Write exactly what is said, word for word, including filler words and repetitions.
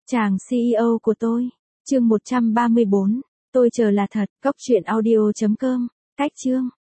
Chàng xê e ô của tôi. Chương một trăm ba mươi bốn. Tôi chờ là thật. Cốc truyện audio chấm com. Cách chương.